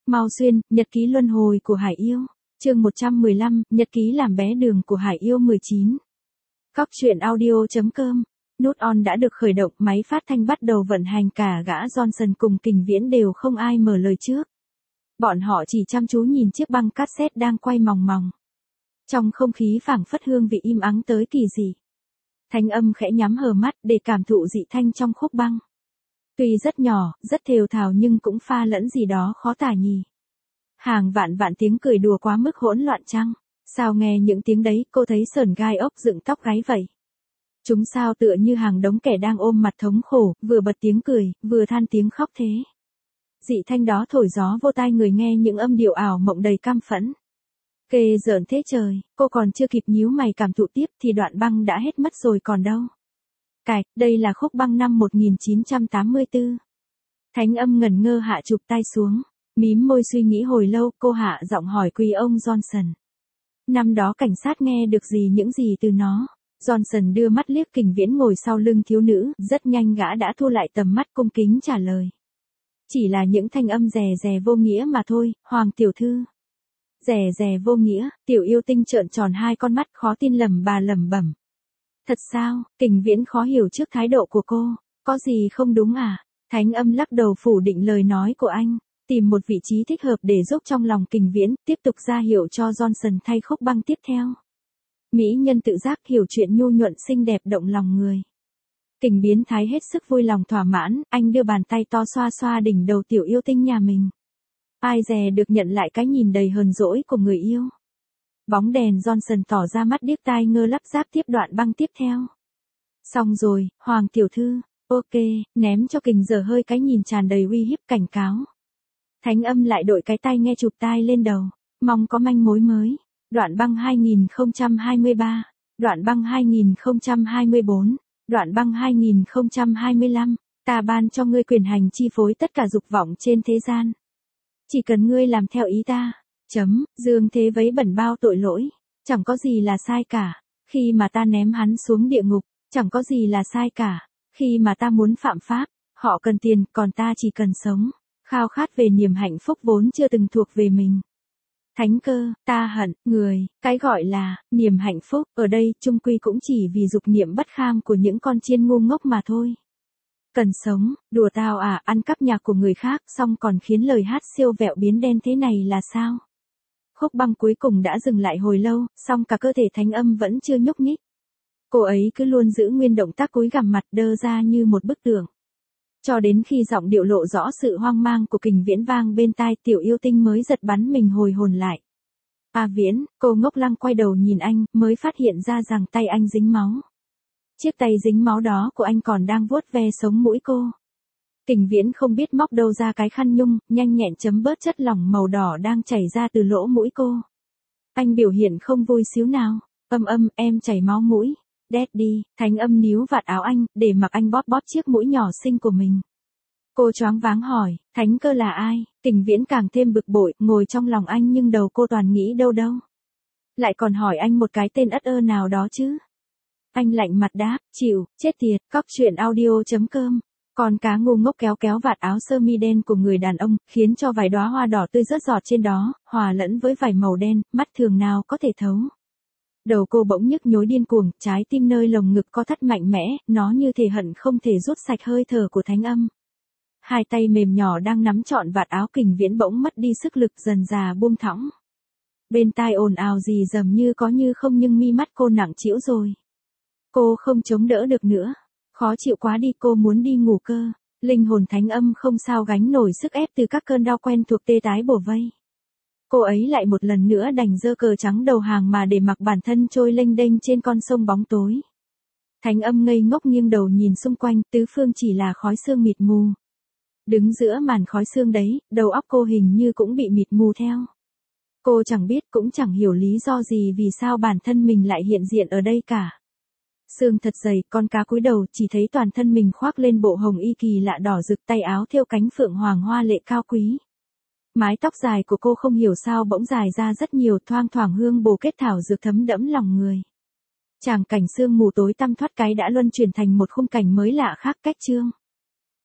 Mao Xuyên, Nhật ký luân hồi của Hải Yêu. Chương 115, Nhật ký làm bé đường của Hải Yêu 19. Cóc truyện audio.com. Nút on đã được khởi động, máy phát thanh bắt đầu vận hành, cả gã Johnson cùng Kình Viễn đều không ai mở lời trước. Bọn họ chỉ chăm chú nhìn chiếc băng cassette đang quay mòng mòng. Trong không khí phảng phất hương vị im ắng tới kỳ dị. Thanh âm khẽ nhắm hờ mắt để cảm thụ dị thanh trong khúc băng. Tuy rất nhỏ, rất thều thào nhưng cũng pha lẫn gì đó khó tả nhỉ. Hàng vạn vạn tiếng cười đùa quá mức hỗn loạn chăng? Sao nghe những tiếng đấy cô thấy sởn gai ốc dựng tóc gáy vậy? Chúng sao tựa như hàng đống kẻ đang ôm mặt thống khổ, vừa bật tiếng cười, vừa than tiếng khóc thế. Dị thanh đó thổi gió vô tai người nghe những âm điệu ảo mộng đầy căm phẫn. Kê giỡn thế trời, cô còn chưa kịp nhíu mày cảm thụ tiếp thì đoạn băng đã hết mất rồi còn đâu. Cài, đây là khúc băng năm 1984. Thánh âm ngẩn ngơ hạ chụp tay xuống, mím môi suy nghĩ hồi lâu, cô hạ giọng hỏi quý ông Johnson. Năm đó cảnh sát nghe được những gì từ nó? Johnson đưa mắt liếc Kình Viễn ngồi sau lưng thiếu nữ, rất nhanh gã đã thu lại tầm mắt cung kính trả lời. Chỉ là những thanh âm rè rè vô nghĩa mà thôi, Hoàng tiểu thư. Rè rè vô nghĩa, tiểu yêu tinh trợn tròn hai con mắt khó tin lẩm bẩm. Thật sao? Kình Viễn khó hiểu trước thái độ của cô, có gì không đúng à? Thánh âm lắc đầu phủ định lời nói của anh, tìm một vị trí thích hợp để giúp trong lòng Kình Viễn, tiếp tục ra hiệu cho Johnson thay khúc băng tiếp theo. Mỹ nhân tự giác hiểu chuyện nhu nhuận xinh đẹp động lòng người. Kình biến thái hết sức vui lòng thỏa mãn, anh đưa bàn tay to xoa xoa đỉnh đầu tiểu yêu tinh nhà mình. Ai dè được nhận lại cái nhìn đầy hờn dỗi của người yêu. Bóng đèn Johnson tỏ ra mắt điếc tai ngơ lắp ráp tiếp đoạn băng tiếp theo. Xong rồi, Hoàng tiểu thư, ok, ném cho Kình giờ hơi cái nhìn tràn đầy uy hiếp cảnh cáo. Thánh âm lại đội cái tay nghe chụp tai lên đầu, mong có manh mối mới. Đoạn băng 2023, đoạn băng 2024, đoạn băng 2025, ta ban cho ngươi quyền hành chi phối tất cả dục vọng trên thế gian. Chỉ cần ngươi làm theo ý ta. Dương thế vấy bẩn bao tội lỗi, chẳng có gì là sai cả. Khi mà ta ném hắn xuống địa ngục, chẳng có gì là sai cả. Khi mà ta muốn phạm pháp, họ cần tiền, còn ta chỉ cần sống. Khao khát về niềm hạnh phúc vốn chưa từng thuộc về mình. Thánh cơ, ta hận, người, cái gọi là, niềm hạnh phúc, ở đây, chung quy cũng chỉ vì dục niệm bất kham của những con chiên ngu ngốc mà thôi. Cần sống, đùa tao à, ăn cắp nhạc của người khác, xong còn khiến lời hát siêu vẹo biến đen thế này là sao? Khúc băng cuối cùng đã dừng lại hồi lâu, song cả cơ thể thánh âm vẫn chưa nhúc nhích. Cô ấy cứ luôn giữ nguyên động tác cúi gằm mặt đơ ra như một bức tượng. Cho đến khi giọng điệu lộ rõ sự hoang mang của Kình Viễn vang bên tai, tiểu yêu tinh mới giật bắn mình hồi hồn lại. À Viễn, cô ngốc lăng quay đầu nhìn anh, mới phát hiện ra rằng tay anh dính máu. Chiếc tay dính máu đó của anh còn đang vuốt ve sống mũi cô. Kình Viễn không biết móc đâu ra cái khăn nhung, nhanh nhẹn chấm bớt chất lỏng màu đỏ đang chảy ra từ lỗ mũi cô. Anh biểu hiện không vui xíu nào. Em chảy máu mũi. Đét đi, thánh âm níu vạt áo anh, để mặc anh bóp bóp chiếc mũi nhỏ xinh của mình. Cô choáng váng hỏi, thánh cơ là ai? Kình Viễn càng thêm bực bội, ngồi trong lòng anh nhưng đầu cô toàn nghĩ đâu. Lại còn hỏi anh một cái tên ất ơ nào đó chứ? Anh lạnh mặt đáp, chịu, chết tiệt, cóc truyện audio.com. Con cá ngu ngốc kéo vạt áo sơ mi đen của người đàn ông, khiến cho vài đóa hoa đỏ tươi rớt giọt trên đó, hòa lẫn với vải màu đen, mắt thường nào có thể thấu. Đầu cô bỗng nhức nhối điên cuồng, trái tim nơi lồng ngực co thắt mạnh mẽ, nó như thể hận không thể rút sạch hơi thở của thánh âm. Hai tay mềm nhỏ đang nắm trọn vạt áo Kình Viễn bỗng mất đi sức lực dần dà buông thõng. Bên tai ồn ào gì dầm như có như không nhưng mi mắt cô nặng trĩu rồi. Cô không chống đỡ được nữa. Khó chịu quá đi, cô muốn đi ngủ cơ. Linh hồn thánh âm không sao gánh nổi sức ép từ các cơn đau quen thuộc tê tái bổ vây. Cô ấy lại một lần nữa đành giơ cờ trắng đầu hàng mà để mặc bản thân trôi lênh đênh trên con sông bóng tối. Thánh âm ngây ngốc nghiêng đầu nhìn xung quanh, tứ phương chỉ là khói sương mịt mù. Đứng giữa màn khói sương đấy, đầu óc cô hình như cũng bị mịt mù theo. Cô chẳng biết cũng chẳng hiểu lý do gì vì sao bản thân mình lại hiện diện ở đây cả. Sương thật dày, con cá cúi đầu chỉ thấy toàn thân mình khoác lên bộ hồng y kỳ lạ đỏ rực, tay áo thêu cánh phượng hoàng hoa lệ cao quý. Mái tóc dài của cô không hiểu sao bỗng dài ra rất nhiều, thoang thoảng hương bồ kết thảo dược thấm đẫm lòng người. Tràng cảnh sương mù tối tăm thoát cái đã luân chuyển thành một khung cảnh mới lạ khác cách chương.